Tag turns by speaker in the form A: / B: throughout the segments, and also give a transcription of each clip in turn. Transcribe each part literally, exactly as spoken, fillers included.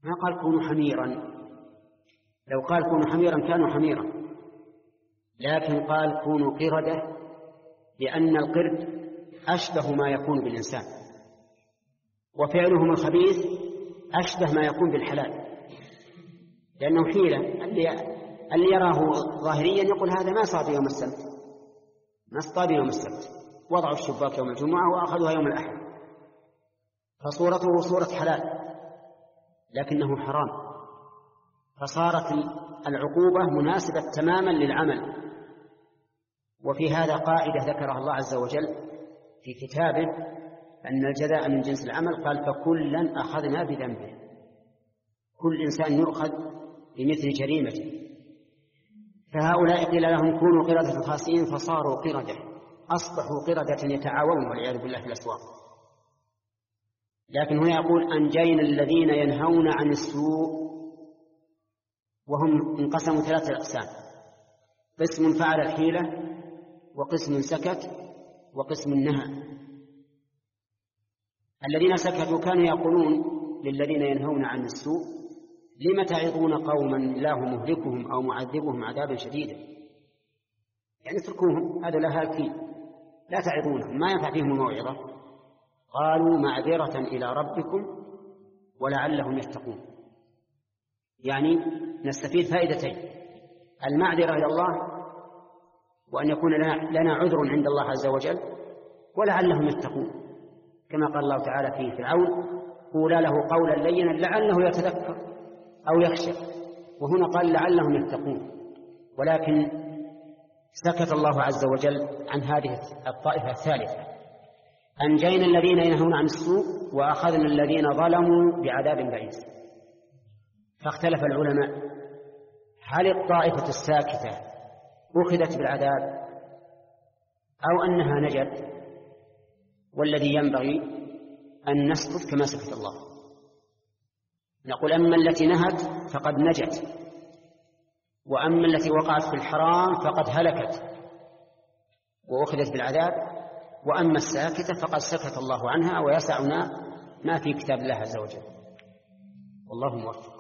A: ما قال كونوا حميرا، لو قال كونوا حميرا كانوا حميرا، لكن قال كونوا قردة، لأن القرد أشبه ما يكون بالإنسان، وفعلهم الخبيث أشبه ما يكون بالحلال، لأنه حيلة. اللي, اللي يراه ظاهريا يقول هذا ما صاد يوم السبت، ما اصطاد يوم السبت، وضعوا الشباك يوم الجمعة وأخذوها يوم الأحد، فصورته صورة حلال لكنه حرام، فصارت العقوبة مناسبة تماما للعمل. وفي هذا قاعدة ذكرها الله عز وجل في كتابه أن الجزاء من جنس العمل، قال فكلا أخذنا بذنبه، كل إنسان يؤخذ بمثل جريمته. فهؤلاء قيل لهم كونوا قردة خاسئين فصاروا قردة، أصبحوا قردة يتعاونون والعياذ بالله في الأسواق. لكن هنا يقول أنجينا الذين ينهون عن السوء، وهم انقسموا ثلاثة أقسام: قسم فعل الحيلة، وقسم سكت، وقسم نهى. الذين سكتوا كانوا يقولون للذين ينهون عن السوء لم تعظون قوما الله مهلكهم أو معذبهم عذابا شديدا، يعني اتركوهم، هذا لا هالكين، لا تعظونهم، ما ينفع فيهم الموعظة. قالوا معذرة إلى ربكم ولعلهم يتقون، يعني نستفيد فائدتين: المعذرة إلى الله، وأن يكون لنا عذر عند الله عز وجل، ولعلهم يتقون، كما قال الله تعالى في فرعون: قولا له قولا لينا لعله يتذكر أو يخشى، وهنا قال لعلهم يتقون. ولكن سكت الله عز وجل عن هذه الطائفة الثالثة: أنجينا الذين ينهون عن السوء وأخذنا الذين ظلموا بعذاب بئيس. فاختلف العلماء هل الطائفة الساكتة أخذت بالعذاب أو أنها نجت، والذي ينبغي أن نسكت كما سكت الله. نقول أما التي نهت فقد نجت، وأما التي وقعت في الحرام فقد هلكت وأخذت بالعذاب، وأما الساكتة فقد سكت الله عنها، ويسعنا ما في كتاب الله عز وجل. والله موفق.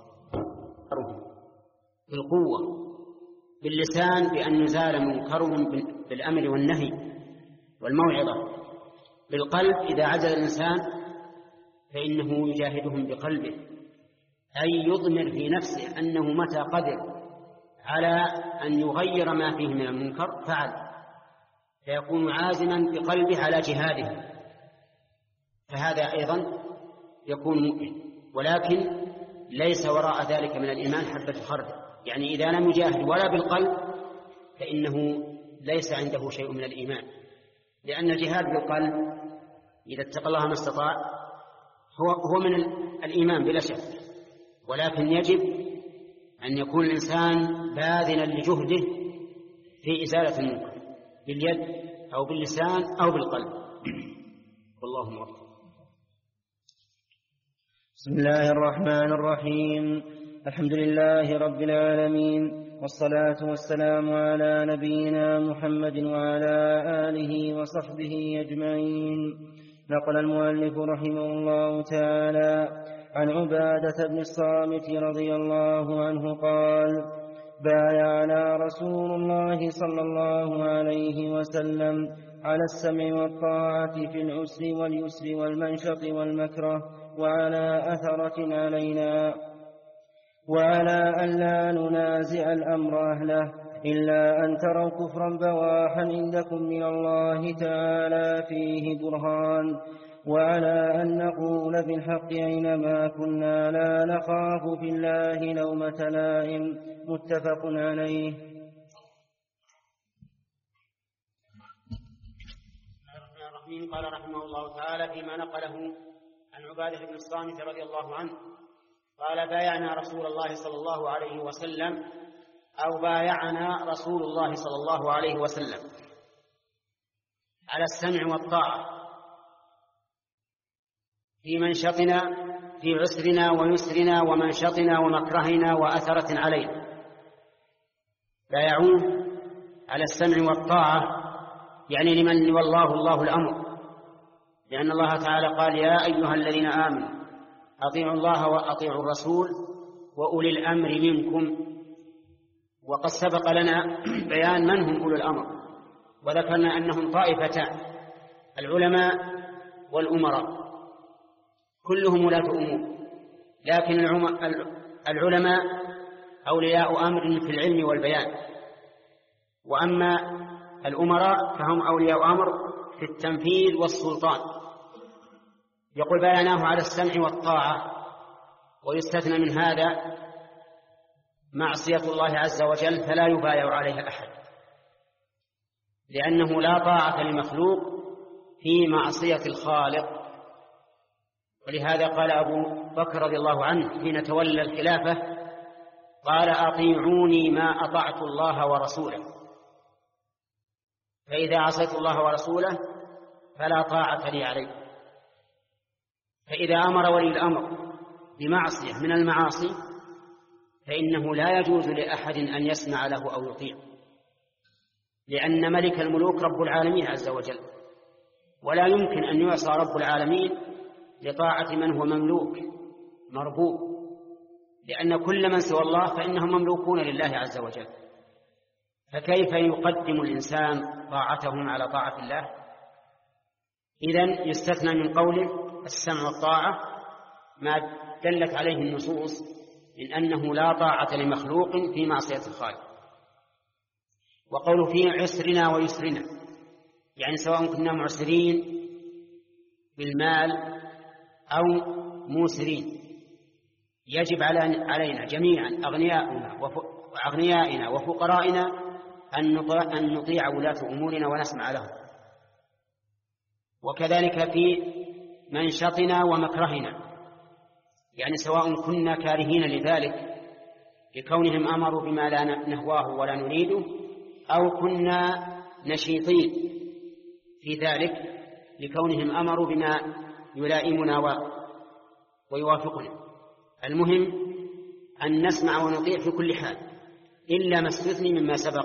A: بالقوة باللسان بأن يزال منكرهم بالأمر والنهي والموعظة. بالقلب إذا عجز الإنسان فإنه يجاهدهم بقلبه، أي يضمر في نفسه أنه متى قدر على أن يغير ما فيه من المنكر فعل، فيكون عازما بقلبه على جهاده، فهذا أيضا يكون مؤمن. ولكن ليس وراء ذلك من الإيمان حبة خردل، يعني إذا لم يجاهد ولا بالقلب فإنه ليس عنده شيء من الإيمان، لأن الجهاد بالقلب إذا اتقى الله ما استطاع هو هو من الإيمان بلا شك، ولكن يجب أن يكون الإنسان باذلا لجهده في إزالة المنكر باليد أو باللسان أو بالقلب. والله موفق.
B: بسم الله الرحمن الرحيم. الحمد لله رب العالمين، والصلاة والسلام على نبينا محمد وعلى آله وصحبه أجمعين. نقل المؤلف رحمه الله تعالى عن عبادة بن الصامت رضي الله عنه قال: بايعنا رسول الله صلى الله عليه وسلم على السمع والطاعة في العسر واليسر والمنشط والمكره، وعلى أثرة علينا، وعلى أن لا ننازع الأمر أهله إلا أن تروا كفرا بواحا عندكم من الله تعالى فيه برهان، وعلى أن نقول بالحق أينما كنا لا نخاف في الله لومة لائم. متفق عليه.
A: قال رحمه الله تعالى فيما نقله عن عبادة بن الصامت رضي الله عنه قال: بايعنا رسول الله صلى الله عليه وسلم، أو بايعنا رسول الله صلى الله عليه وسلم على السمع والطاعة في منشطنا في عسرنا ويسرنا ومنشطنا ومكرهنا وأثرة علينا. بايعوه على السمع والطاعة يعني لمن والله الله الأمر، لأن الله تعالى قال: يا أيها الذين آمنوا أطيعوا الله وأطيعوا الرسول وأولي الأمر منكم. وقد سبق لنا بيان من هم أولي الأمر، وذكرنا أنهم طائفتان: العلماء والأمراء، كلهم ولاة أمور، لكن العلماء أولياء أمر في العلم والبيان، وأما الأمراء فهم أولياء أمر في التنفيذ والسلطان. يقول بياناه على السمع والطاعة، ويستثنى من هذا معصية الله عز وجل فلا يبايع عليها أحد، لأنه لا طاعة لمخلوق في معصية الخالق. ولهذا قال أبو بكر رضي الله عنه حين تولى الخلافة: قال أطيعوني ما أطعت الله ورسوله، فإذا عصيت الله ورسوله فلا طاعة لي عليه. فإذا أمر ولي الأمر بمعصية من المعاصي فإنه لا يجوز لأحد أن يسمع له أو يطيع، لأن ملك الملوك رب العالمين عز وجل، ولا يمكن أن يعصى رب العالمين لطاعة من هو مملوك مربوب، لأن كل من سوى الله فإنهم مملوكون لله عز وجل، فكيف يقدم الإنسان طاعتهم على طاعة الله؟ إذن يستثنى من قوله السمع والطاعة ما دلت عليه النصوص من أنه لا طاعة لمخلوق في معصية الخالق. وقوله في عسرنا ويسرنا، يعني سواء كنا معسرين بالمال أو موسرين، يجب علينا جميعا أغنيائنا وفقرائنا أن نطيع ولاة أمورنا ونسمع لهم، وكذلك في منشطنا ومكرهنا، يعني سواء كنا كارهين لذلك لكونهم أمروا بما لا نهواه ولا نريده، أو كنا نشيطين في ذلك لكونهم أمروا بما يلائمنا ويوافقنا. المهم أن نسمع ونطيع في كل حال، إلا ما استثني مما سبق.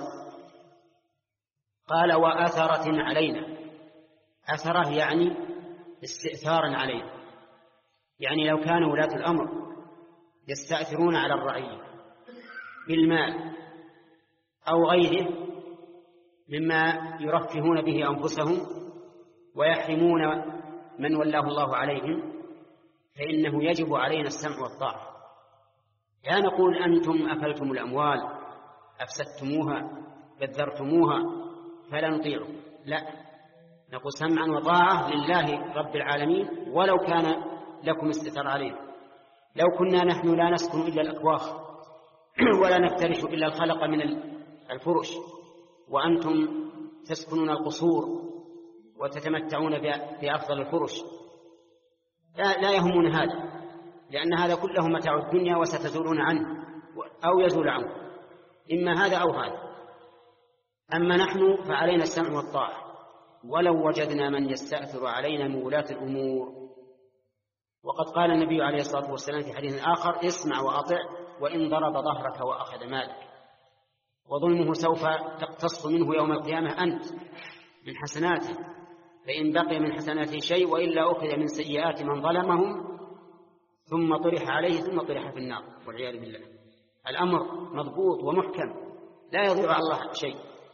A: قال وأثرة علينا، أثرة يعني استئثارا علينا، يعني لو كان ولاة الأمر يستأثرون على الرعية بالمال أو غيره مما يرفهون به أنفسهم ويحرمون من ولاه الله عليهم، فإنه يجب علينا السمع والطاعة. لا نقول أنتم أكلتم الأموال أفسدتموها بذرتموها فلا نطيعكم، لا، نقول سمعا وطاعة لله رب العالمين ولو كان لكم استثار علينا. لو كنا نحن لا نسكن إلا الأكواخ ولا نفترش إلا الخلق من الفرش، وأنتم تسكنون القصور وتتمتعون بأفضل الفرش، لا, لا يهمون هذا، لأن هذا كله متاع الدنيا وستزولون عنه أو يزول عنه، إما هذا أو هذا. أما نحن فعلينا السمع والطاعة، ولو وجدنا من يستأثر علينا من ولاة الأمور. وقد قال النبي عليه الصلاة والسلام في حديث آخر: اسمع وأطع وإن ضرب ظهرك وأخذ مالك، وظلمه سوف تقتص منه يوم القيامة أنت من حسناته، فإن بقي من حسناته شيء وإلا أخذ من سيئات من ظلمهم ثم طرح عليه ثم طرح في النار والعياذ بالله. الأمر مضبوط ومحكم لا يضيع على الله شيء.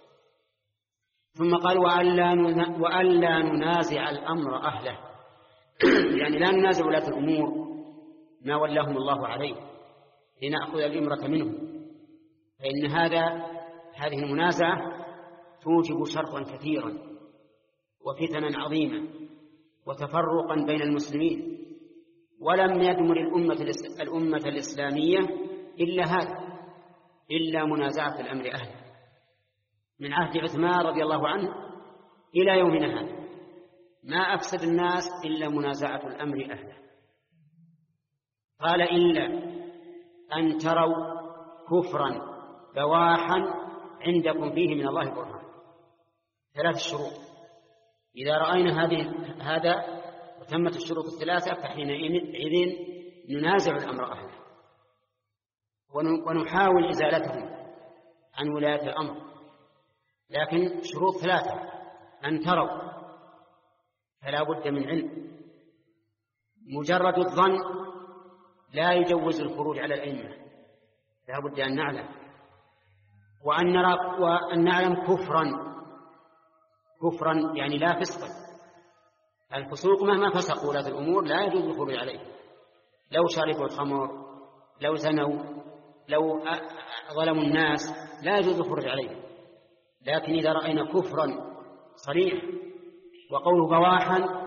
A: ثم قال وألا ننازع الأمر أهله، يعني لا ننازع ولاة الأمور ما ولاهم الله عليه لنأخذ الإمرة منهم، فإن هذا هذه المنازعة توجب شرا كثيرا وفتنا عظيمة وتفرقا بين المسلمين، ولم يدمر الأمة, الأمة الإسلامية إلا هذا، إلا منازعة الأمر أهله من عهد عثمان رضي الله عنه إلى يومنا هذا. ما أفسد الناس إلا منازعة الأمر أهله. قال إلا أن تروا كفرا بواحا عندكم فيه من الله برهان. ثلاث شروط، إذا رأينا هذه هذا وتمت الشروط الثلاثة فحينئذ ننازع الأمر أهله ونحاول إزالتهم عن ولاية الأمر، لكن شروط ثلاثة: أن تروا، فلا بد من علم، مجرد الظن لا يجوز الخروج على الأئمة، لا بد أن نعلم، وأن نرى وأن نعلم كفرا كفرا يعني لا فسقا. الفسوق مهما فسقوا ولاة الأمور لا يجوز الخروج عليه، لو شربوا الخمر، لو زنوا، لو ظلموا الناس، لا يجوز الخروج عليه. لكن إذا رأينا كفرا صريح، وقوله بواحا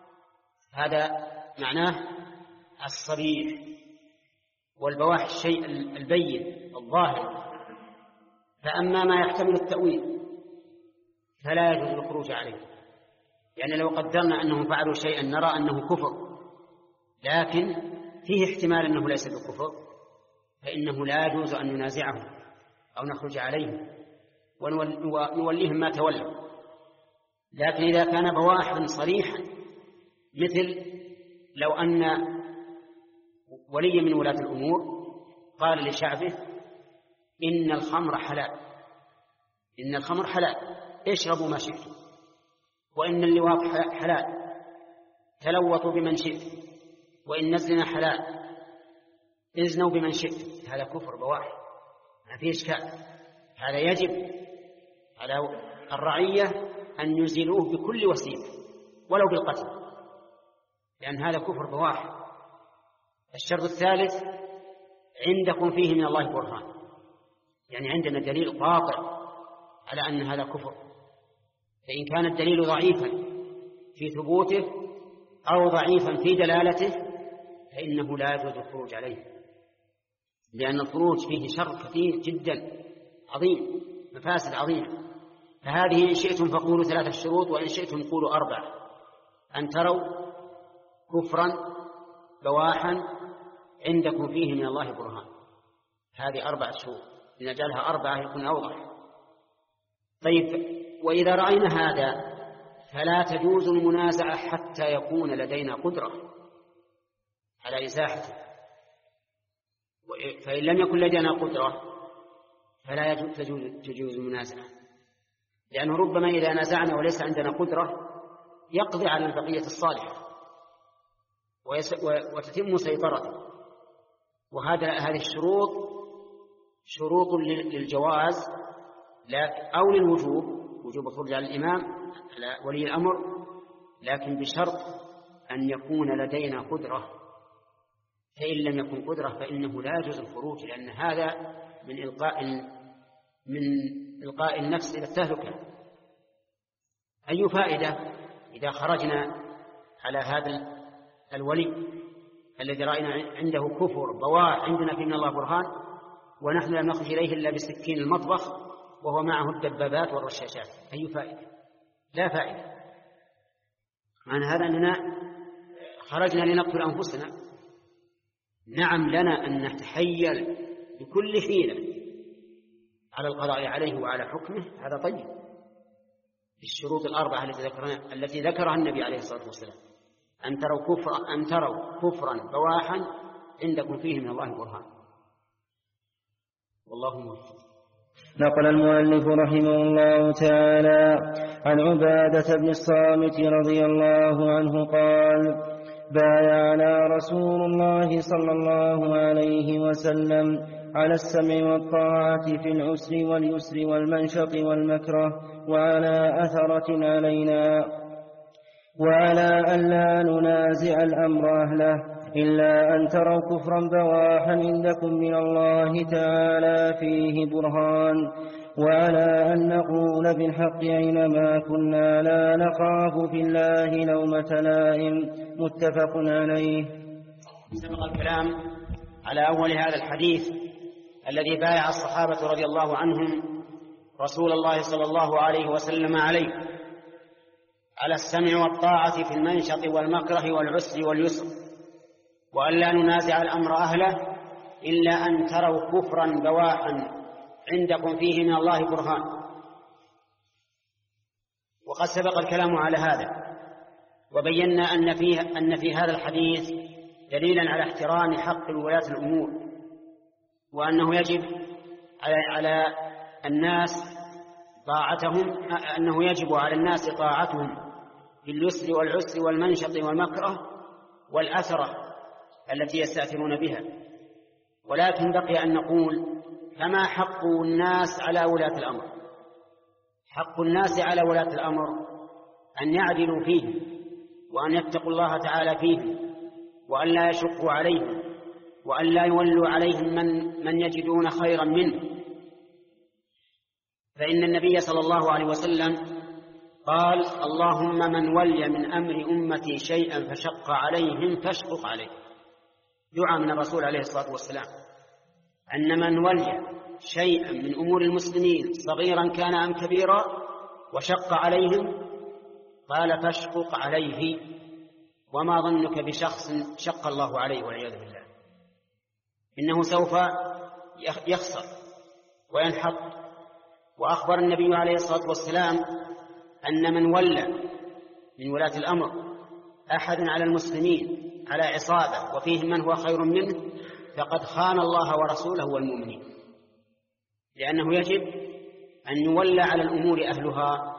A: هذا معناه الصريح، والبواح الشيء البين الظاهر. فأما ما يحتمل التأويل فلا يجوز الخروج عليه، يعني لو قدرنا أنهم فعلوا شيئا نرى أنه كفر لكن فيه احتمال أنه ليس بكفر، فإنه لا يجوز أن ننازعهم أو نخرج عليهم ونوليهم ما تولوا. لكن إذا كان بواحا صريحا، مثل لو أن ولي من ولاة الأمور قال لشعبه إن الخمر حلال، إن الخمر حلال اشربوا ما شئتم، وإن اللواط حلال تلوطوا بمن شئتم، وإن الزنا حلال ازنوا بمن شئتم. هذا كفر بواح ما فيه إشكال. هذا يجب على الرعية أن يزيلوه بكل وسيلة ولو بالقتل، لأن هذا كفر بواح. الشرط الثالث عندكم فيه من الله برهان، يعني عندنا دليل قاطع على أن هذا كفر. فإن كان الدليل ضعيفا في ثبوته أو ضعيفا في دلالته فإنه لا يجوز الخروج عليه، لأن الخروج فيه شر كثير جدا عظيم، مفاسد عظيمة. فهذه إن شئتم فقولوا ثلاثة شروط، وإن شئتم قولوا أربعة: أن تروا كفرا بواحا عندكم فيه من الله برهان. هذه أربعة شروط، لنجعلها أربعة يكون أوضح. طيب، وإذا رأينا هذا فلا تجوز المنازعة حتى يكون لدينا قدرة على إزاحته، فإن لم يكن لدينا قدرة فلا تجوز المنازعة، لأنه ربما إذا نازعنا وليس عندنا قدرة يقضي على البقية الصالحة وتتم سيطرته. وهذا هذه الشروط شروط للجواز أو للوجوب، وجوب الخروج على الإمام على ولي الأمر، لكن بشرط أن يكون لدينا قدرة. فإن لم يكن قدرة فإنه لا يجوز الخروج، لأن هذا من إلقاء من إلقاء النفس إلى التهلكة. أي فائدة إذا خرجنا على هذا الولي الذي رأينا عنده كفر بواح عندنا في من الله برهان، ونحن لم نخرج إليه إلا بسكين المطبخ وهو معه الدبابات والرشاشات؟ أي فائدة؟ لا فائدة. معنى هذا أننا خرجنا لنقتل أنفسنا. نعم، لنا أن نتحيل بكل حيلة على القضاء عليه وعلى حكمه، هذا طيب، بالشروط الأربعة التي ذكرها التي ذكرها النبي عليه الصلاة والسلام: أن تروا كفرا أن تروا كفرا بواحا عندكم فيه من الله برهان. والله موفق.
B: نقل المؤلف رحمه الله تعالى عن عبادة بن الصامت رضي الله عنه قال: بايعنا رسول الله صلى الله عليه وسلم على السمع والطاعة في العسر واليسر والمنشط والمكره، وعلى أثرة علينا، وعلى أن لا ننازع الأمر أهله إلا أن تروا كفرا بواحا عندكم من الله تعالى فيه برهان، وعلى أن نقول بالحق أينما كنا لا نخاف في الله لومة لائم. متفق عليه.
A: سبق الكلام على أول هذا الحديث الذي بايع الصحابة رضي الله عنهم رسول الله صلى الله عليه وسلم عليه على السمع والطاعة في المنشط والمكره والعسر واليسر، وأن لا ننازع الأمر أهله إلا أن تروا كفرا بواحا عندكم فيه من الله برهان. وقد سبق الكلام على هذا، وبينا أن فيه أن في هذا الحديث دليلا على احترام حق ولاة الأمور، وأنه يجب على الناس طاعتهم، أنه يجب على الناس طاعتهم في اليسر والعسر والمنشط والمكره والأثرة التي يستأثرون بها. ولكن بقي أن نقول: فما حق الناس على ولاة الأمر؟ حق الناس على ولاة الأمر أن يعدلوا فيهم، وأن يتقوا الله تعالى فيهم، وأن لا يشقوا عليهم، وأن لا يولوا عليهم من, من يجدون خيرا منه. فإن النبي صلى الله عليه وسلم قال: اللهم من ولي من أمر أمتي شيئا فشق عليهم فاشقق عليه. دعاء من الرسول عليه الصلاة والسلام أن من ولي شيئا من أمور المسلمين صغيرا كان أم كبيرا وشق عليهم قال: فاشقق عليه. وما ظنك بشخص شق الله عليه والعياذ بالله؟ إنه سوف يخسر وينحط. وأخبر النبي عليه الصلاة والسلام أن من ولى من ولاة الأمر أحد على المسلمين على عصابة وفيهم من هو خير منه فقد خان الله ورسوله والمؤمنين، لأنه يجب أن يولى على الأمور أهلها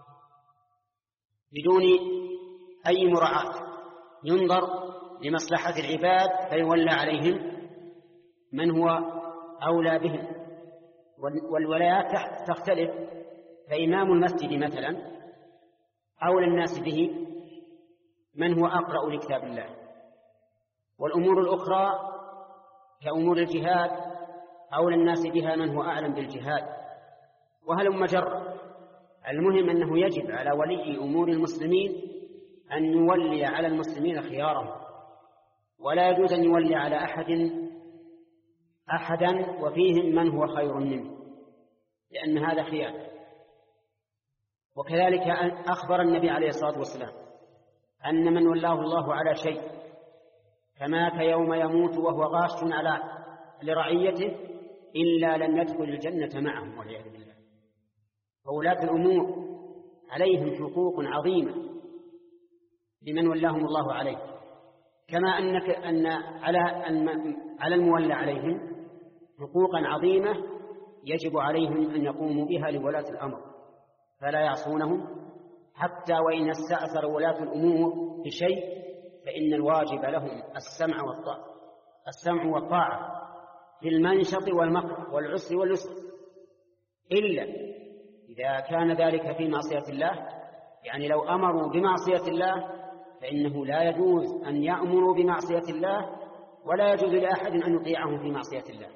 A: بدون أي مراعاة، ينظر لمصلحة العباد فيولى عليهم من هو أولى بهم. والولايات تختلف، فإمام المسجد مثلا أولى الناس به من هو أقرأ لكتاب الله، والأمور الأخرى كأمور الجهاد أولى الناس بها من هو أعلم بالجهاد، وهلم مجر. المهم أنه يجب على ولي أمور المسلمين أن يولي على المسلمين خيارهم، ولا يجوز أن يولي على أحد أحدا وفيهم من هو خير منه، لأن هذا خيانة. وكذلك أخبر النبي عليه الصلاة والسلام أن من ولاه الله على شيء فمات يوم يموت وهو غاش على لرعيته إلا لم يدخل الجنة معهم والعياذ بالله. فولاة الأمور عليهم حقوق عظيمة لمن ولاهم الله عليه، كما أنك أن على على المولى عليهم حقوقا عظيمة يجب عليهم أن يقوموا بها لولاة الأمر، فلا يعصونهم حتى وإن استأثر ولاة الأمور بشيء فإن الواجب لهم السمع والطاعة السمع والطاعة في المنشط والمكره والعسر واليسر، إلا إذا كان ذلك في معصية الله. يعني لو أمروا بمعصية الله فإنه لا يجوز أن يأمروا بمعصية الله، ولا يجوز لأحد أن يطيعهم في معصية الله.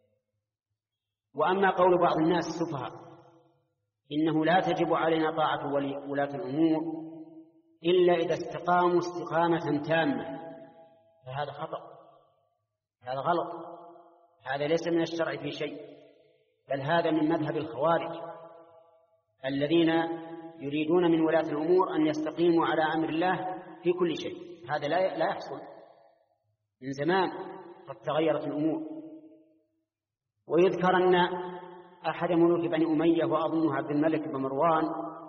A: وأما قول بعض الناس السفهاء إنه لا تجب علينا طاعة ولاة الأمور إلا إذا استقاموا استقامة تامة، فهذا خطأ، هذا غلط، هذا ليس من الشرع في شيء، بل هذا من مذهب الخوارج الذين يريدون من ولاة الأمور أن يستقيموا على أمر الله في كل شيء. هذا لا لا يحصل، من زمان قد تغيرت الأمور. ويذكر أن أحد ملوك بني أمية وأظنه عبد الملك بن مروان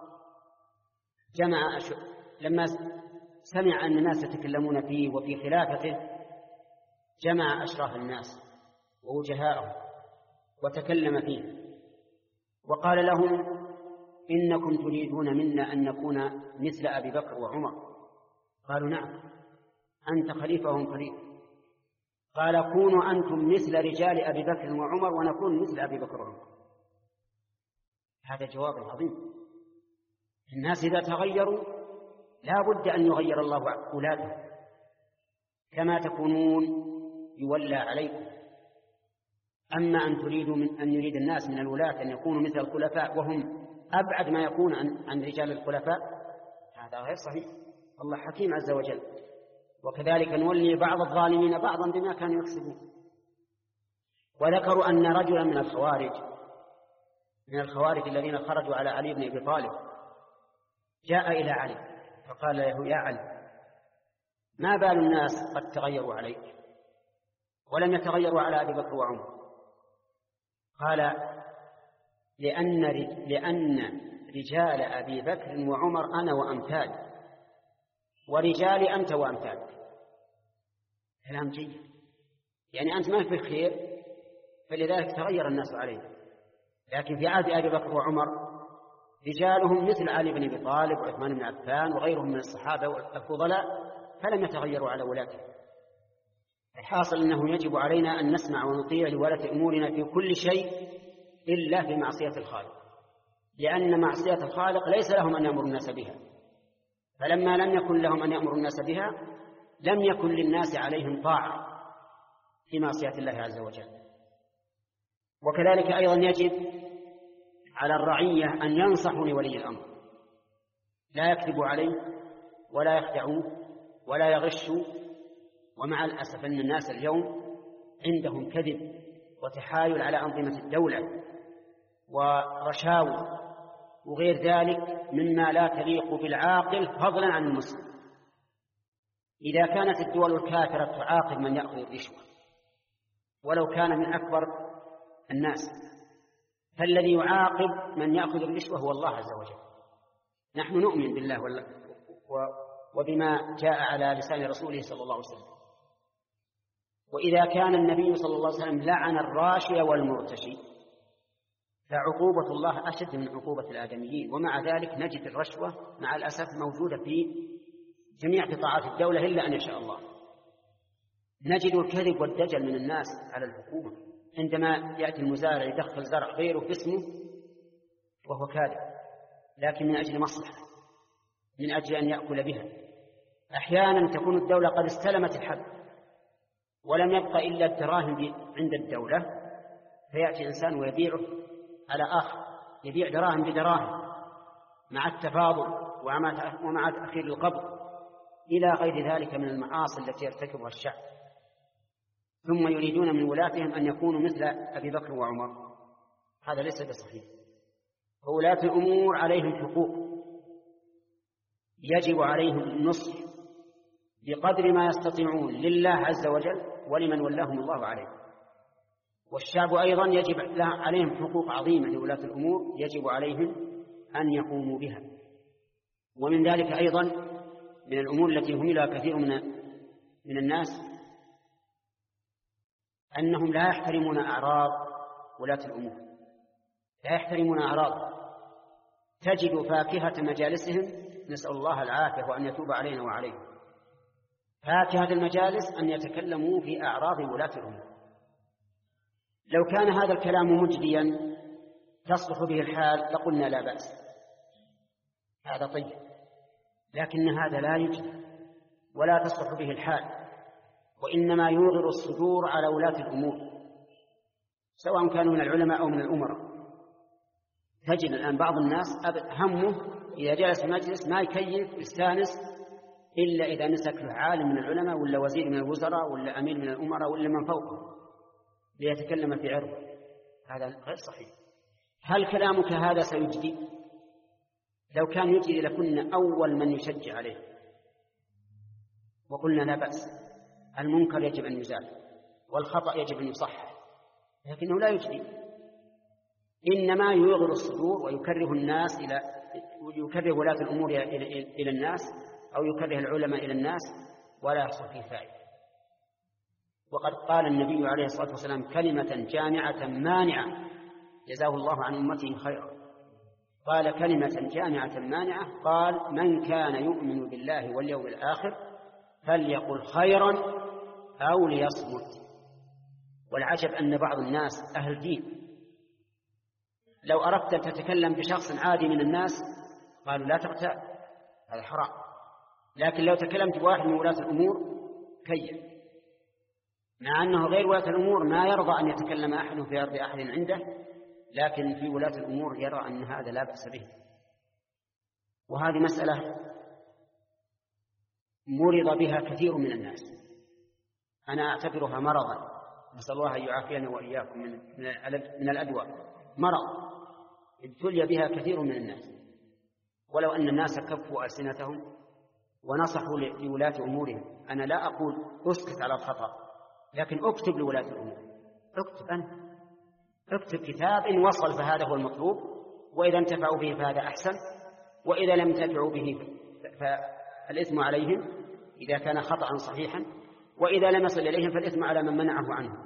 A: جمع أش... لما سمع أن الناس يتكلمون فيه وفي خلافته جمع أشراف الناس ووجهاءهم وتكلم فيه وقال لهم: إنكم تريدون منا أن نكون مثل أبي بكر وعمر. قالوا: نعم، أنت خليفة وهم خليفة. قال: كونوا أنتم مثل رجال أبي بكر وعمر ونكون مثل أبي بكر وعمر. هذا جواب عظيم. الناس إذا تغيروا لا بد أن يغير الله ولاده، كما تكونون يولى عليكم. أما أن تريدوا من أن يريد الناس من الولاة أن يكونوا مثل الخلفاء وهم أبعد ما يكون عن, عن رجال الخلفاء، هذا غير صحيح. الله حكيم عز وجل. وكذلك نولي بعض الظالمين بعضا بما كانوا يكسبون. وذكروا أن رجلا من الخوارج من الخوارج الذين خرجوا على علي بن أبي طالب جاء إلى علي فقال له: يا علي، ما بال الناس قد تغيروا عليك ولم يتغيروا على أبي بكر وعمر؟ قال: لأن لأن رجال أبي بكر وعمر أنا وأمثالي، ورجالي أنت وأمثالك. كلام جيد، يعني أنت ما في خير فلذلك تغير الناس عليه. لكن في عهد أبي بكر وعمر رجالهم مثل علي بن أبي طالب وعثمان بن عفان وغيرهم من الصحابة والفضلاء فلم يتغيروا على ولاته. الحاصل أنه يجب علينا أن نسمع ونطيع لولاة أمورنا في كل شيء إلا في معصية الخالق، لأن معصية الخالق ليس لهم أن يأمروا الناس بها، فلما لم يكن لهم أن يأمروا الناس بها لم يكن للناس عليهم طاعة في معصية الله عز وجل. وكذلك أيضا يجب على الرعية أن ينصحوا لولي الأمر، لا يكذبوا عليه ولا يخدعوه ولا يغشوا. ومع الأسف أن الناس اليوم عندهم كذب وتحايل على أنظمة الدولة ورشاوى وغير ذلك مما لا تليق بالعاقل فضلا عن المسلم. إذا كانت الدول الكافرة تعاقب من يأخذ الرشوة ولو كان من أكبر الناس، فالذي يعاقب من يأخذ الرشوة هو الله عز وجل. نحن نؤمن بالله وبما جاء على لسان رسوله صلى الله عليه وسلم، وإذا كان النبي صلى الله عليه وسلم لعن الراشي والمرتشي فعقوبة الله أشد من عقوبة الآدميين. ومع ذلك نجد الرشوة مع الأسف موجودة في جميع قطاعات الدولة إلا أن يشاء الله. نجد الكذب والدجل من الناس على الحكومة، عندما يأتي المزارع يدخل زرع غيره باسمه وهو كاذب، لكن من أجل مصلحة، من أجل أن يأكل بها. أحيانا تكون الدولة قد استلمت الحب ولم يبقى إلا الدراهم عند الدولة، فيأتي إنسان ويبيعه على آخر، يبيع دراهم بدراهم مع التفاضل ومع تأخير القبض إلى غير ذلك من المعاصي التي يرتكبها الشعب. ثم يريدون من ولاتهم أن يكونوا مثل أبي بكر وعمر. هذا ليس بصحيح. وولاة الأمور عليهم حقوق، يجب عليهم النصح بقدر ما يستطيعون لله عز وجل ولمن ولاهم الله عليه. والشعب أيضا يجب عليهم حقوق عظيمة لولاة الأمور يجب عليهم أن يقوموا بها. ومن ذلك أيضا من الأمور التي هملها كثير من من الناس أنهم لا يحترمون أعراض ولاة الأمور، لا يحترمون أعراض. تجد فاكهة مجالسهم، نسأل الله العافية وأن يتوب علينا وعليهم، فاكهة المجالس أن يتكلموا في أعراض ولاة الأمور. لو كان هذا الكلام مجديا تصلح به الحال لقلنا لا بأس، هذا طيب، لكن هذا لا يجدي ولا تصلح به الحال، وإنما يوغر الصدور على ولاة الأمور سواء كانوا من العلماء أو من الأمراء. تجد الآن بعض الناس همه إذا جلس مجلس ما يكيف يستانس إلا إذا مسك له عالم من العلماء ولا وزير من الوزراء ولا أمير من الأمراء ولا من فوقه ليتكلم في عرضه. هذا غير صحيح. هل كلامك هذا سيجدي؟ لو كان يجدي لكنا أول من يشجع عليه وقلنا لا بأس، المنكر يجب أن يزال والخطأ يجب أن يصحح، لكنه لا يجدي، إنما يوغر الصدور ويكره الناس إلى يكره ولاة الأمور إلى الناس أو يكره العلماء إلى الناس ولا يحصل فيه فائدة. وقد قال النبي عليه الصلاة والسلام كلمة جامعة مانعة جزاه الله عن أمته خيرا. قال كلمة جامعة مانعة، قال من كان يؤمن بالله واليوم الآخر فليقل خيرا أو ليصمت. والعجب أن بعض الناس أهل دين لو أردت أن تتكلم بشخص عادي من الناس قالوا لا تغتاب، هذا حرام، لكن لو تكلمت بواحد من ولاة الأمور كيف، مع أنه غير ولاة الأمور ما يرضى أن يتكلم أحد في أرض أحد عنده، لكن في ولاة الأمور يرى أن هذا لا بأس به. وهذه مسألة مرض بها كثير من الناس، أنا أعتبرها مرضا، نسأل الله أن يعافينا وإياكم من الأدواء. مرض ابتلي بها كثير من الناس، ولو أن الناس كفوا ألسنتهم ونصحوا لولاة أمورهم. أنا لا أقول أسكت على الخطأ، لكن أكتب لولاة الأمور، أكتب أنت، اكتب كتاب إن وصل فهذا هو المطلوب، وإذا انتفعوا به فهذا أحسن، وإذا لم ينتفعوا به فالإثم عليهم إذا كان خطأ صحيحا، وإذا لم يصل إليهم فالإثم على من منعه عنه.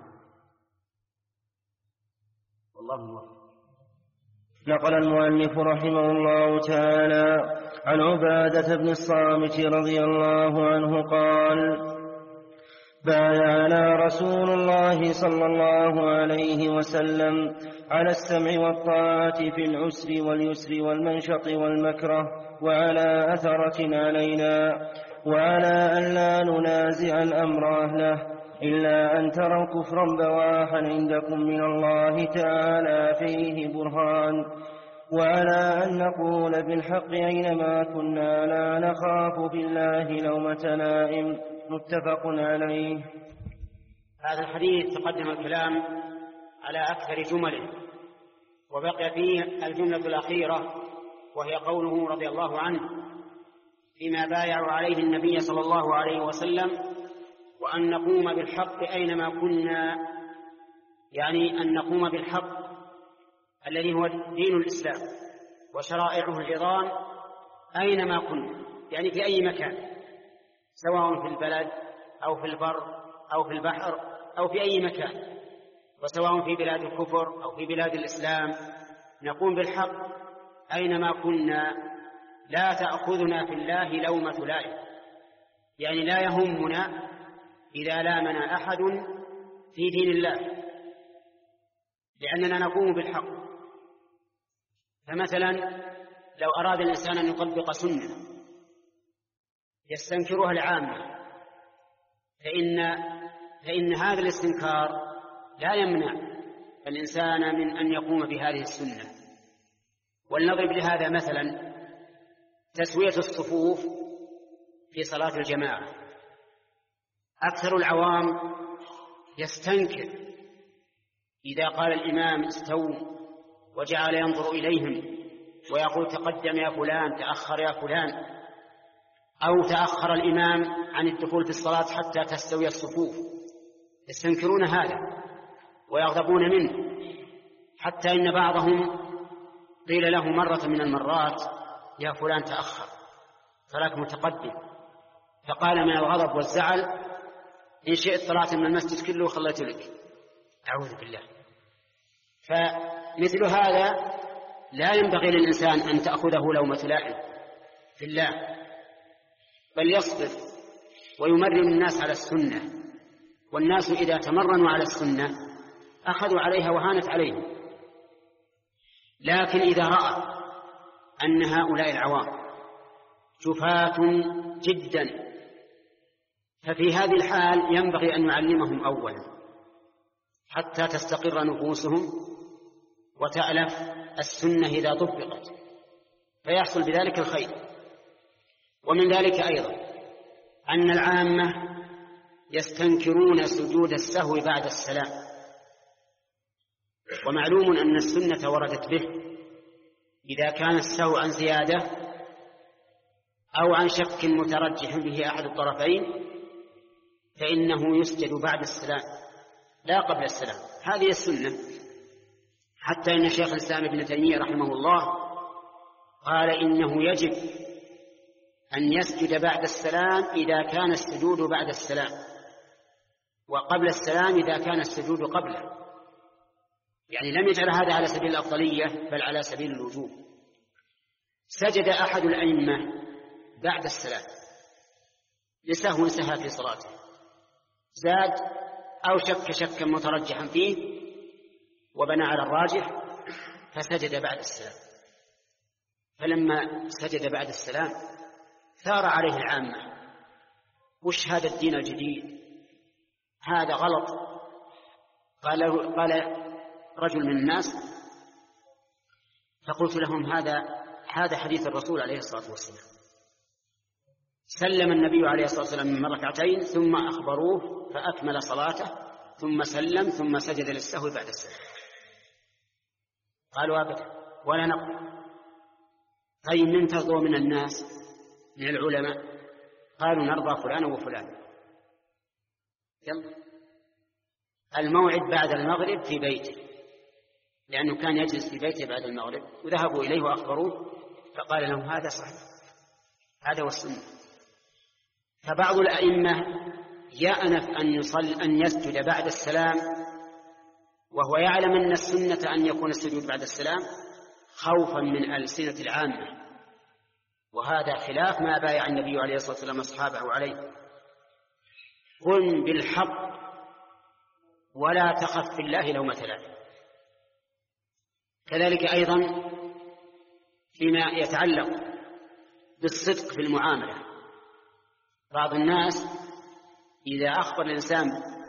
A: والله موفق.
B: نقل المؤلف رحمه الله تعالى عن عبادة بن الصامت رضي الله عنه قال: بايعنا رسول الله صلى الله عليه وسلم على السمع والطاعة في العسر واليسر والمنشط والمكره، وعلى أثرة علينا، وعلى أن لا ننازع الأمر أهله إلا أن تروا كفرا بواحا عندكم من الله تعالى فيه برهان، وعلى أن نقول بالحق أينما كنا لا نخاف بالله لومة لائم. متفق عليه.
A: هذا الحديث تقدم الكلام على أكثر جمله، وبقي فيه الجملة الأخيرة وهي قوله رضي الله عنه فيما بايعوا عليه النبي صلى الله عليه وسلم، وأن نقوم بالحق أينما كنا، يعني أن نقوم بالحق الذي هو دين الإسلام وشرائعه العظام أينما كنا، يعني في أي مكان، سواء في البلد أو في البر أو في البحر أو في أي مكان، وسواء في بلاد الكفر أو في بلاد الإسلام، نقوم بالحق أينما كنا، لا تأخذنا في الله لومة لائم، يعني لا يهمنا إذا لامنا أحد في دين الله، لأننا نقوم بالحق. فمثلا لو أراد الإنسان أن يطبق سنة يستنكرها العامة، فإن, فإن هذا الاستنكار لا يمنع الإنسان من أن يقوم بهذه السنة. ولنضرب لهذا مثلا تسوية الصفوف في صلاة الجماعة. أكثر العوام يستنكر إذا قال الإمام استووا وجعل ينظر إليهم ويقول تقدم يا فلان، تأخر يا فلان، أو تأخر الإمام عن الدخول في الصلاة حتى تستوي الصفوف، يستنكرون هذا ويغضبون منه، حتى إن بعضهم قيل له مرة من المرات يا فلان تأخر صلاة متقدم، فقال من الغضب والزعل إن شئت طلعت من المسجد كله وخليت لك. أعوذ بالله. فمثل هذا لا ينبغي للإنسان أن تأخذه لومة لائم في الله، بل يصبر ويمرن الناس على السنة، والناس إذا تمرنوا على السنة أخذوا عليها وهانت عليهم. لكن إذا رأى أن هؤلاء العوام جفاة جدا، ففي هذه الحال ينبغي أن يعلمهم أولا حتى تستقر نفوسهم وتألف السنة إذا طبقت، فيحصل بذلك الخير. ومن ذلك أيضا أن العامة يستنكرون سجود السهو بعد السلام، ومعلوم أن السنة وردت به إذا كان السهو عن زيادة أو عن شك مترجح به أحد الطرفين فإنه يسجد بعد السلام لا قبل السلام. هذه السنة، حتى إن شيخ الإسلام ابن تيمية رحمه الله قال إنه يجب أن يسجد بعد السلام إذا كان السجود بعد السلام، وقبل السلام إذا كان السجود قبله، يعني لم يجعل هذا على سبيل الأفضلية بل على سبيل الوجوب. سجد أحد الأئمة بعد السلام لسهو سهى في صلاته، زاد أو شك شكا مترجحا فيه وبنى على الراجح فسجد بعد السلام. فلما سجد بعد السلام ثار عليه العامة، وش هذا الدين الجديد؟ هذا غلط. قال, قال رجل من الناس، فقلت لهم هذا هذا حديث الرسول عليه الصلاة والسلام. سلم النبي عليه الصلاة والسلام من ركعتين ثم أخبروه فأكمل صلاته ثم سلم ثم سجد للسهو بعد السلام. قالوا أبدا ولا نقل. طيب من ترضوا من الناس من العلماء؟ قالوا نرضى فلان وفلان. يلا الموعد بعد المغرب في بيته، لأنه كان يجلس في بيته بعد المغرب، وذهبوا إليه وأخبروه فقال لهم هذا صحيح، هذا هو السنة. فبعض الأئمة يأنف أن يصل أن يسجد بعد السلام وهو يعلم أن السنة أن يكون السجود بعد السلام خوفا من ألسنة العامة، وهذا خلاف ما بايع النبي عليه الصلاة والسلام أصحابه عليه. قم بالحق ولا تخف في الله لومة لائم. كذلك أيضا فيما يتعلق بالصدق في المعاملة، بعض الناس إذا أخبر الإنسان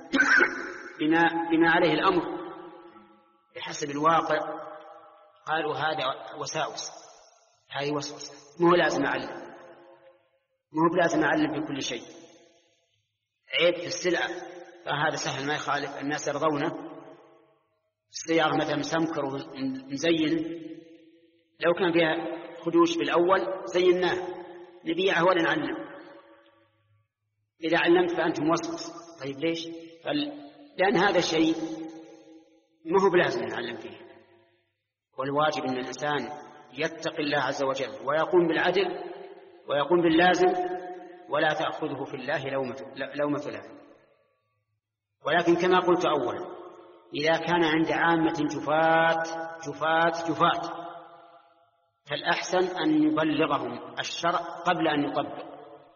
A: بما, بما عليه الأمر بحسب الواقع قالوا هذا وساوس، هذه وسوسة، مو لازم أعلم، مو لازم أعلم في كل شيء، عيب في السلعة فهذا سهل ما يخالف، الناس يرضونه. السيارة مثلا مسمكر ومزين، لو كان فيها خدوش بالأول زيناه نبيعه ولا نعلم، إذا علمت فأنت موسوس. طيب ليش؟ لأن هذا الشيء ما هو بلازم نعلم فيه، والواجب أن الإنسان يتقي الله عز وجل ويقوم بالعدل ويقوم باللازم، ولا تأخذه في الله لومة لائم. ولكن كما قلت أولا، إذا كان عند عامة جفاة جفاة جفاة فالأحسن أن يبلغهم الشرع قبل أن يطبق،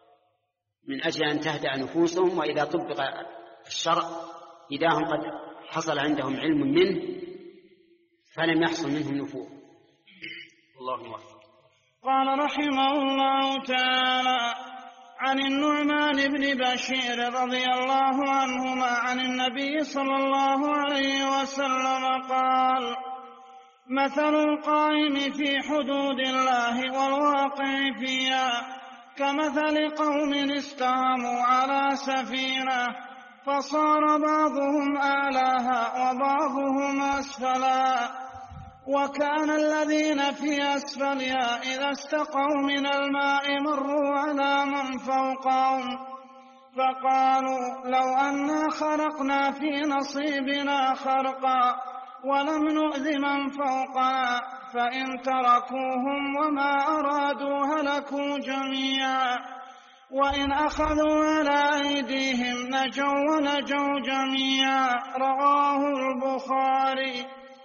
A: من أجل أن تهدأ نفوسهم، وإذا طبق الشرع إذا هم قد حصل عندهم علم منه فلم يحصل منهم نفور. الله موفق.
C: قال رحمه الله تعالى: عن النعمان بن بشير رضي الله عنهما عن النبي صلى الله عليه وسلم قال: مثل القائم في حدود الله والواقع فيها كمثل قوم استهموا على سفينة فصار بعضهم أعلاها وبعضهم أسفلها، وكان الذين في أسفلها إذا استقوا من الماء مروا على من فوقهم فقالوا: لو أنا خرقنا في نصيبنا خرقا ولم نؤذ من فوقنا، فإن تركوهم وما أرادوا هلكوا جميعا، وإن أخذوا على أيديهم نجوا ونجوا جميعا. رواه البخاري.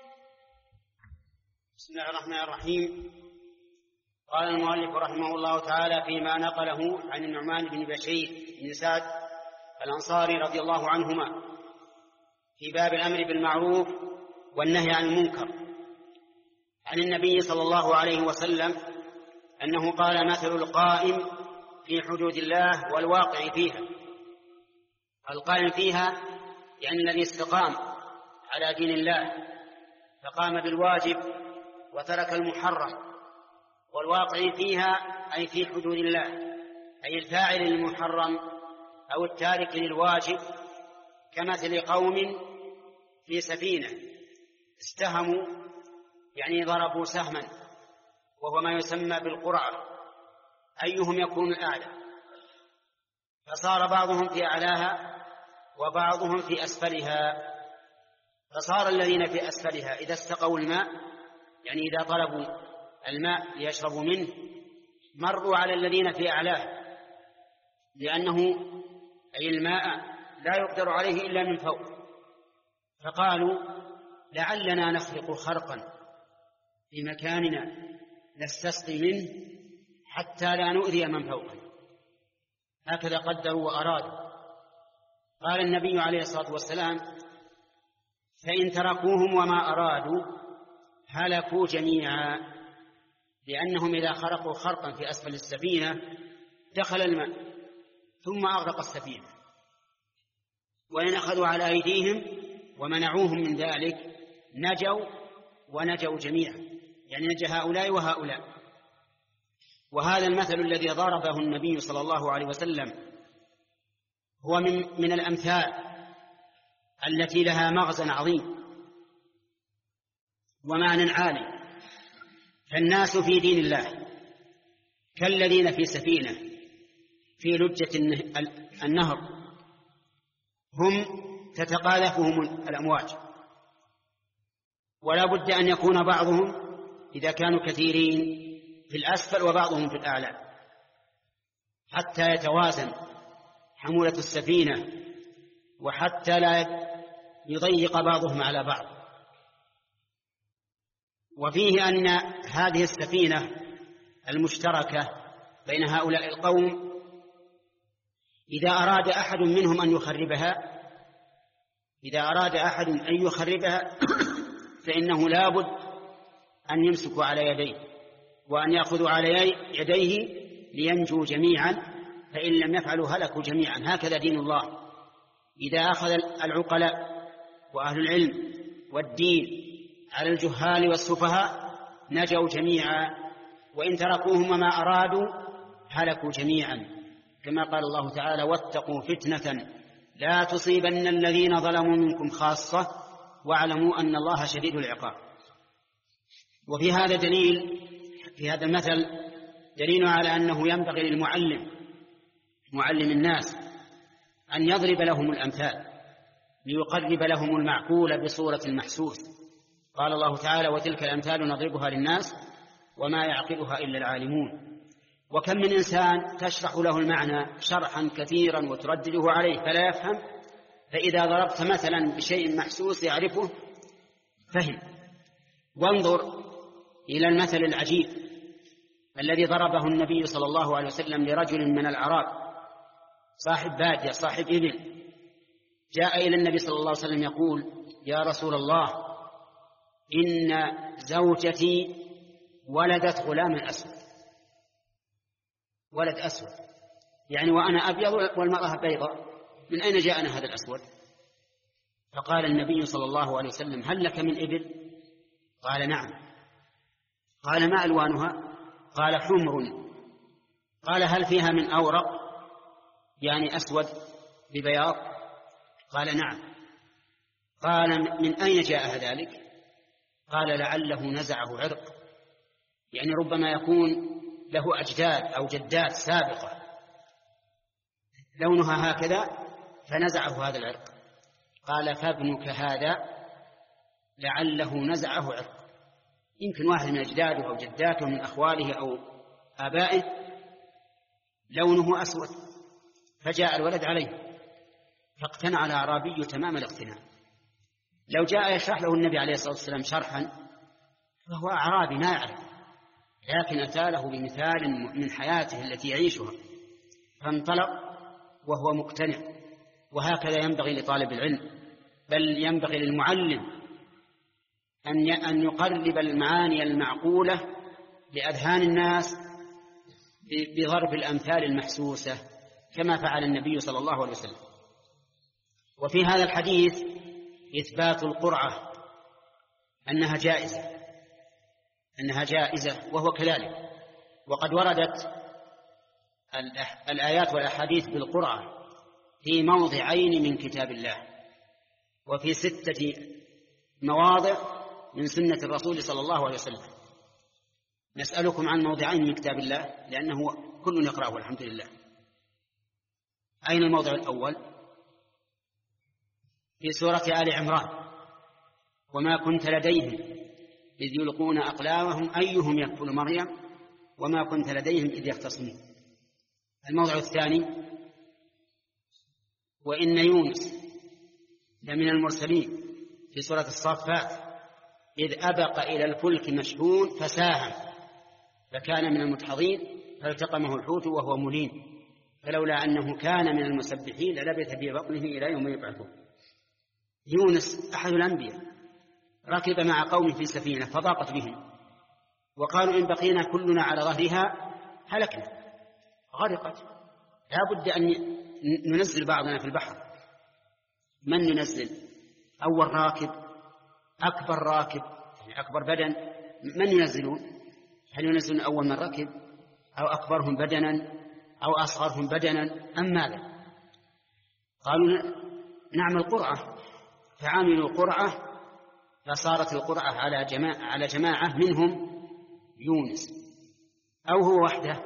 A: بسم الله الرحمن الرحيم. قال المؤلف رحمه الله تعالى فيما نقله عن النعمان بن بشير بن سعد الأنصاري رضي الله عنهما في باب الأمر بالمعروف والنهي عن المنكر عن النبي صلى الله عليه وسلم أنه قال: مثل القائم في حدود الله والواقع فيها. القائم فيها يعني الذي استقام على دين الله فقام بالواجب وترك المحرم، والواقع فيها أي في حدود الله، أي الفاعل للمحرم أو التارك للواجب، كمثل قوم في سفينة استهموا يعني ضربوا سهما وهو ما يسمى بالقرعة أيهم يكون الأعلى، فصار بعضهم في أعلاها وبعضهم في أسفلها، فصار الذين في أسفلها إذا استقوا الماء يعني إذا طلبوا الماء ليشربوا منه مروا على الذين في أعلاه، لأنه أي الماء لا يقدر عليه إلا من فوق، فقالوا: لعلنا نخرق خرقا في مكاننا نستسقي منه حتى لا نؤذي من فوقنا، هكذا قدروا وأرادوا. قال النبي عليه الصلاة والسلام: فإن تركوهم وما أرادوا هلكوا جميعا، لأنهم إذا خرقوا خرقا في أسفل السفينة دخل الماء ثم أغرق السفينة، وإن أخذوا على أيديهم ومنعوهم من ذلك نجوا ونجوا جميعا، يعني نجى هؤلاء وهؤلاء. وهذا المثل الذي ضربه النبي صلى الله عليه وسلم هو من, من الأمثال التي لها مغزى عظيم ومعنى عالي. فالناس في دين الله كالذين في سفينة في لجة النهر، هم تتقاذفهم الأمواج، ولا بد أن يكون بعضهم إذا كانوا كثيرين في الأسفل وبعضهم في الأعلى حتى يتوازن حمولة السفينة وحتى لا يضيق بعضهم على بعض. وفيه أن هذه السفينة المشتركة بين هؤلاء القوم إذا أراد أحد منهم أن يخربها إذا أراد أحد أن يخربها فإنه لابد أن يمسكوا على يديه وأن يأخذوا على يديه لينجوا جميعا، فإن لم يفعلوا هلكوا جميعا. هكذا دين الله. إذا أخذ العقلاء وأهل العلم والدين على الجهال والسفهاء نجوا جميعا، وإن تركوهم وما أرادوا هلكوا جميعا، كما قال الله تعالى: واتقوا فتنة لا تصيبن الذين ظلموا منكم خاصة واعلموا أن الله شديد العقاب. وفي هذا دليل في هذا المثل دليل على أنه ينبغي للمعلم معلم الناس أن يضرب لهم الأمثال ليقرب لهم المعقول بصورة المحسوس. قال الله تعالى: وتلك الأمثال نضربها للناس وما يعقلها إلا العالمون. وكم من إنسان تشرح له المعنى شرحا كثيرا وتردده عليه فلا يفهم، فإذا ضربت مثلا بشيء محسوس يعرفه فهم. وانظر إلى المثل العجيب الذي ضربه النبي صلى الله عليه وسلم لرجل من الأعراب صاحب بادية صاحب إبل، جاء إلى النبي صلى الله عليه وسلم يقول: يا رسول الله، إن زوجتي ولدت غلاما أسود. ولد أسود يعني وأنا أبيض والمرأة بيضاء، من أين جاءنا هذا الأسود؟ فقال النبي صلى الله عليه وسلم: هل لك من إبل؟ قال: نعم. قال: ما ألوانها؟ قال: حمر. قال: هل فيها من أورق يعني أسود ببياض؟ قال: نعم. قال: من أين جاء ذلك؟ قال: لعله نزعه عرق، يعني ربما يكون له أجداد أو جدات سابقة لونها هكذا فنزعه هذا العرق. قال: فابنك هذا لعله نزعه عرق، يمكن واحد من أجداده أو جداته من أخواله أو آبائه لونه أسود فجاء الولد عليه، فاقتنع الأعرابي تمام الاقتناع. لو جاء يشرح له النبي عليه الصلاة والسلام شرحا فهو أعرابي ما يعرف، لكن أتى له بمثال من حياته التي يعيشها فانطلق وهو مقتنع. وهكذا ينبغي لطالب العلم، بل ينبغي للمعلم أن يقرب المعاني المعقولة لأذهان الناس بضرب الأمثال المحسوسة كما فعل النبي صلى الله عليه وسلم. وفي هذا الحديث إثبات القرعة أنها جائزة أنها جائزة وهو كذلك. وقد وردت الآيات والأحاديث بالقرعة في موضعين من كتاب الله، وفي ستة مواضع من سنة الرسول صلى الله عليه وسلم. نسألكم عن موضعين من كتاب الله لأنه كل يقرأه الحمد لله. أين الموضع الأول؟ في سورة آل عمران: وما كنت لديهم إذ يلقون أقلامهم أيهم يكفل مريم وما كنت لديهم إذ يختصمون. الموضع الثاني: وإن يونس لمن المرسلين في سورة الصافات إذ أبق إلى الفلك مشحون فساهم فكان من المدحضين فالتقمه الحوت وهو مليم فلولا أنه كان من المسبحين للبث في بطنه إلى يوم يبعثون. يونس أحد الأنبياء ركب مع قوم في سفينة فضاقت بهم وقالوا إن بقينا كلنا على ظهرها هلكنا غرقت، لا بد أن ننزل بعضنا في البحر. من ننزل؟ أول راكب، أكبر راكب يعني أكبر بدن، من ينزلون؟ هل ينزلون أول من ركب أو أكبرهم بدنا أو أصغرهم بدنا أم ماذا؟ قالوا نعمل قرعة، فعملوا قرعة فصارت القرعة على جماعة, على جماعة منهم يونس، أو هو وحده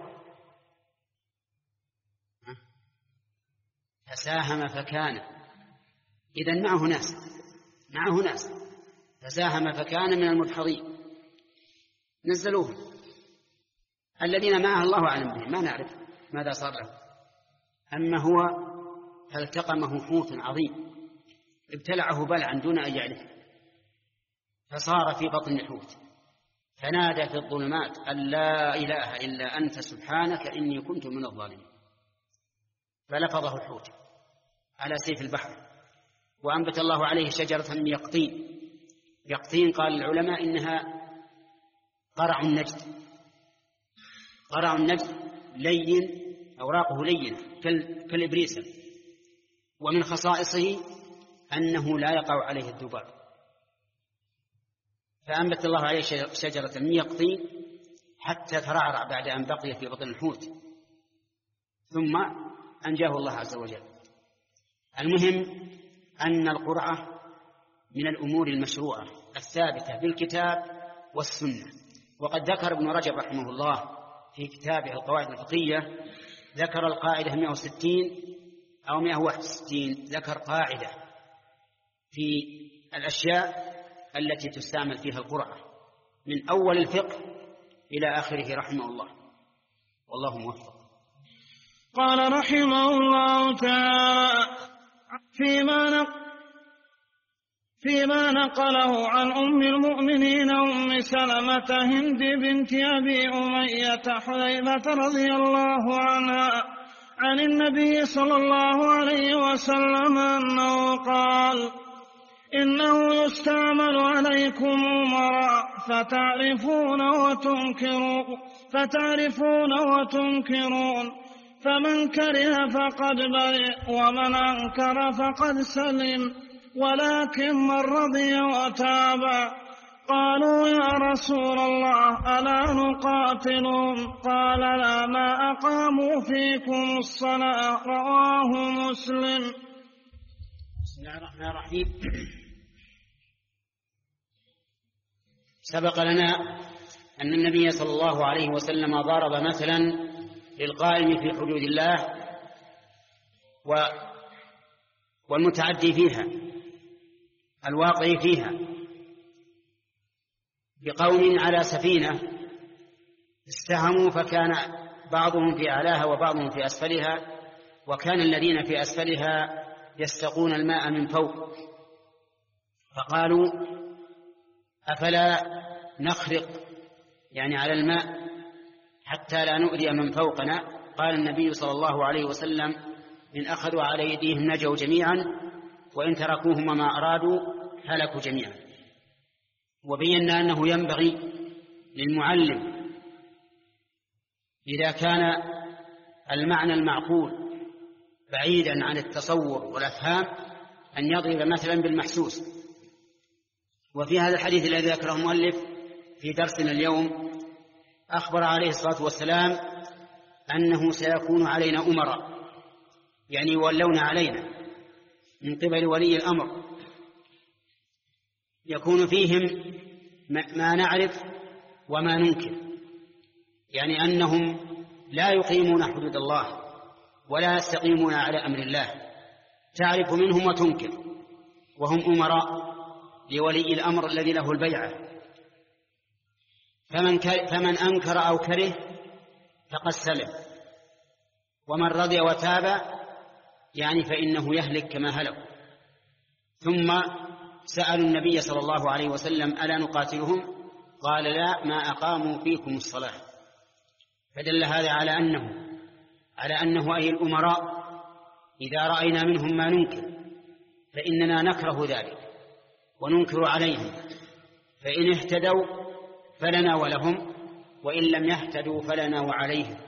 A: فساهم فكان، إذن معه ناس معه ناس فساهم فكان من المدحضين، نزلوه. الذين معه الله أعلم بهم، ما نعرف ماذا صار له. أما هو فالتقمه حوت عظيم ابتلعه بلعا دون أن يعرف فصار في بطن الحوت فنادى في الظلمات أن لا إله إلا أنت سبحانك إني كنت من الظالمين. فلفظه الحوت على سيف البحر. وأنبت الله عليه شجرة من يقطين. يقطين قال العلماء إنها قرع النجد. قرع النجد لين، أوراقه لينة كالإبريسة، ومن خصائصه أنه لا يقع عليه الذباب. فأنبت الله عليه شجرة من يقطين حتى ترعرع بعد أن بقي في بطن الحوت، ثم أنجاه الله عز وجل. المهم أن القرعة من الأمور المشروعة الثابتة بالكتاب والسنة. وقد ذكر ابن رجب رحمه الله في كتابه القواعد الفقهية، ذكر القاعدة مئة وستين أو مئة وواحد وستين، ذكر قاعدة في الأشياء التي تستعمل فيها القرعة من أول الفقه إلى آخره رحمه الله، والله موفق.
C: قال رحمه الله تعالى فيما نقل فيما نقله عن أم المؤمنين أم سلمة هند بنت أبي أمية حذيفة رضي الله عنها عن النبي صلى الله عليه وسلم أنه قال: إنه يستعمل عليكم أمراء فتعرفون وتنكرون فتعرفون وتنكرون فمن كره فقد برئ ومن أنكر فقد سلم، ولكن من رضي وتابع. قالوا: يا رسول الله ألا نقاتلهم؟ قال: لا، ما أقاموا فيكم الصلاة. رواه مسلم.
A: بسم الله الرحمن الرحيم. سبق لنا أن النبي صلى الله عليه وسلم ضرب مثلا للقائم في حدود الله والمتعدي فيها الواقع فيها بقوم على سفينة استهموا، فكان بعضهم في أعلاها وبعضهم في أسفلها، وكان الذين في أسفلها يستقون الماء من فوق، فقالوا: أفلا نخرق يعني على الماء حتى لا نؤذي من فوقنا؟ قال النبي صلى الله عليه وسلم: إن أخذوا على يديهم نجوا جميعا، وإن تركوهم وما أرادوا هلكوا جميعا. وبينا أنه ينبغي للمعلم إذا كان المعنى المعقول بعيدا عن التصور والأفهام أن يضرب مثلا بالمحسوس. وفي هذا الحديث الذي ذكره المؤلف في درسنا اليوم أخبر عليه الصلاة والسلام أنه سيكون علينا أمراء، يعني يولون علينا من قبل ولي الأمر، يكون فيهم ما نعرف وما ننكر، يعني أنهم لا يقيمون حدود الله ولا يستقيمون على أمر الله، تعرف منهم وتنكر، وهم أمراء لولي الأمر الذي له البيعة. فمن, فمن أنكر أو كره فقد سلم، ومن رضي وتاب يعني فإنه يهلك كما هلك. ثم سألوا النبي صلى الله عليه وسلم: ألا نقاتلهم؟ قال: لا، ما أقاموا فيكم الصلاة. فدل هذا على أنه على أنه أي الأمراء إذا رأينا منهم ما ننكر فإننا نكره ذلك وننكر عليهم، فإن اهتدوا فلنا ولهم، وإن لم يهتدوا فلنا وعليهم.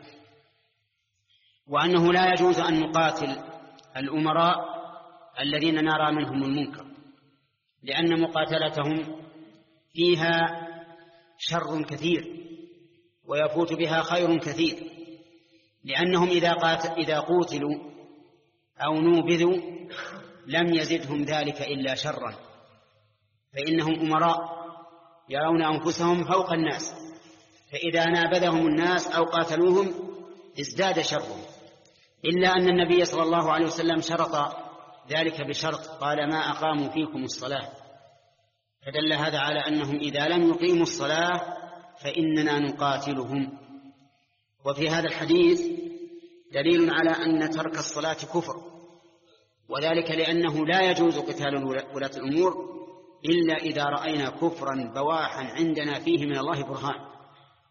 A: وأنه لا يجوز أن نقاتل الأمراء الذين نرى منهم المنكر، لأن مقاتلتهم فيها شر كثير ويفوت بها خير كثير، لأنهم إذا, إذا قوتلوا أو نوبذوا لم يزدهم ذلك إلا شرا، فإنهم أمراء يرون أنفسهم فوق الناس، فإذا نابذهم الناس أو قاتلوهم ازداد شرهم. إلا أن النبي صلى الله عليه وسلم شرط ذلك بشرط، قال: ما أقاموا فيكم الصلاة. فدل هذا على أنهم إذا لم يقيموا الصلاة فإننا نقاتلهم. وفي هذا الحديث دليل على أن ترك الصلاة كفر، وذلك لأنه لا يجوز قتال ولاة الأمور إلا إذا رأينا كفرا بواحا عندنا فيه من الله برهان،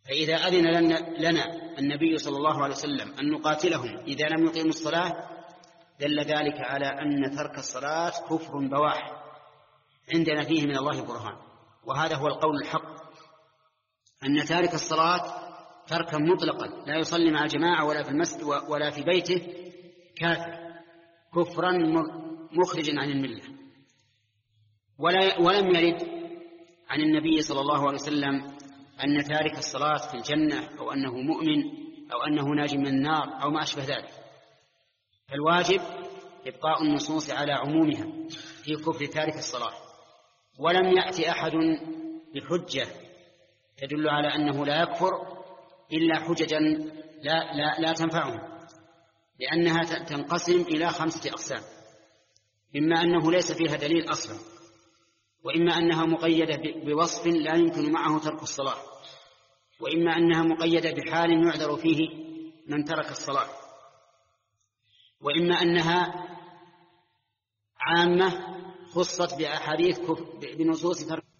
A: فإذا أذن لنا النبي صلى الله عليه وسلم أن نقاتلهم إذا لم يقيموا الصلاة دل ذلك على أن ترك الصلاة كفر بواح عندنا فيه من الله برهان. وهذا هو القول الحق، أن تارك الصلاة تركا مطلقا لا يصلي مع الجماعة ولا في المسجد ولا في بيته كافر كفرا مخرجا عن الملة. ولا ولم يرد عن النبي صلى الله عليه وسلم أن تارك الصلاة في الجنة أو أنه مؤمن أو أنه ناج من النار أو ما أشبه ذلك. فالواجب إبقاء النصوص على عمومها في كفر تارك الصلاة، ولم يأتي أحد بحجة تدل على أنه لا يكفر إلا حججا لا, لا, لا تنفعهم، لأنها تنقسم إلى خمسة أقسام: إما أنه ليس فيها دليل أصلا، وإما أنها مقيدة بوصف لا يمكن معه ترك الصلاة، وإما أنها مقيدة بحال يعذر فيه من ترك الصلاة، وإما أنها عامة خصت بأحاديث بنصوص ترك